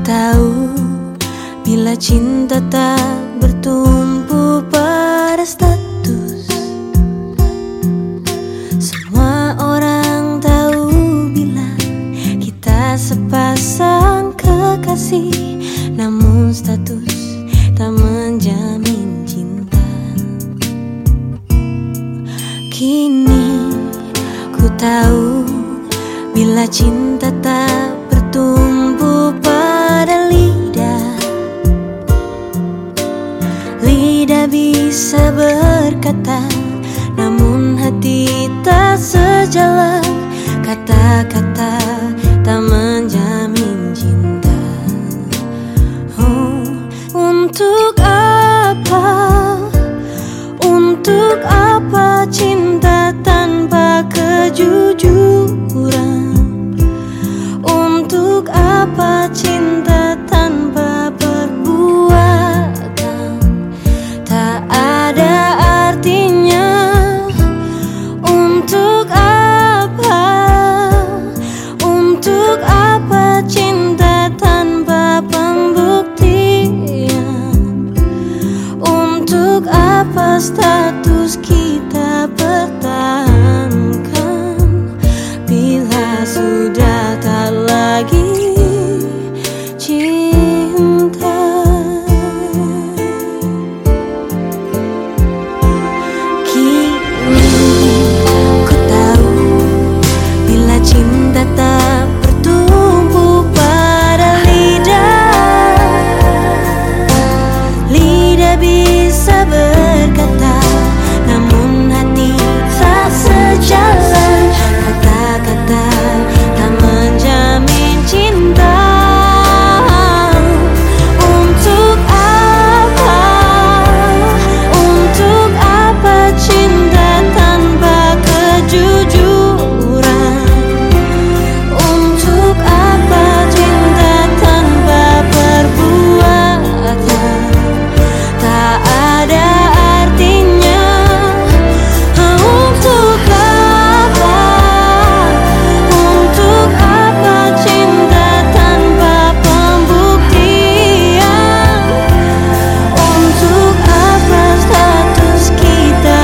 tahu bila cinta tak bertumpu pada status. Semua orang tahu bila kita sepasang kekasih, namun status tak menjamin cinta. Kini ku tahu bila cinta tak bertumpu pada lidah. Lidah bisa berkata, namun hati tak sejalan. Kata-kata tak menjamin cinta. Oh, untuk apa? Untuk apa cinta tanpa kejujuran? Untuk apa cinta tanpa perbuatan? Tak ada artinya. Untuk apa? Untuk apa cinta tanpa pembuktian? Untuk apa status kita pertahankan bila sudah tak lagi cinta? Kini ku tahu bila cinta tak bertumpu pada lidah. Lidah bisa berkata, namun hati tak sejalan. Kata-kata tak menjamin cinta. Untuk apa? Untuk apa cinta tanpa kejujuran? Untuk apa cinta tanpa perbuatan? Tak ada artinya. Untuk apa? Untuk apa cinta tanpa pembuktian? Untuk apa status kita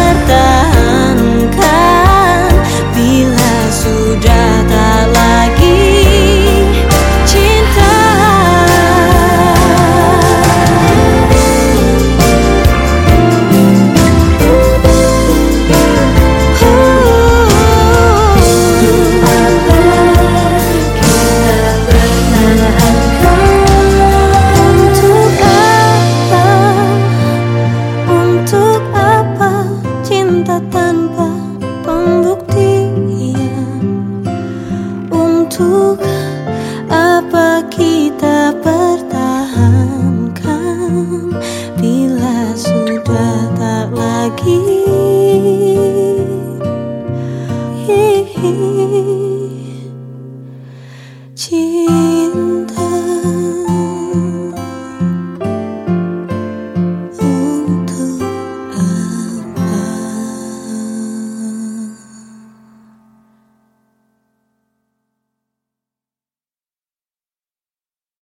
pertahankan bila sudah tak lagi cinta? Untuk apa cinta tanpa pembuktian? Untuk apa kita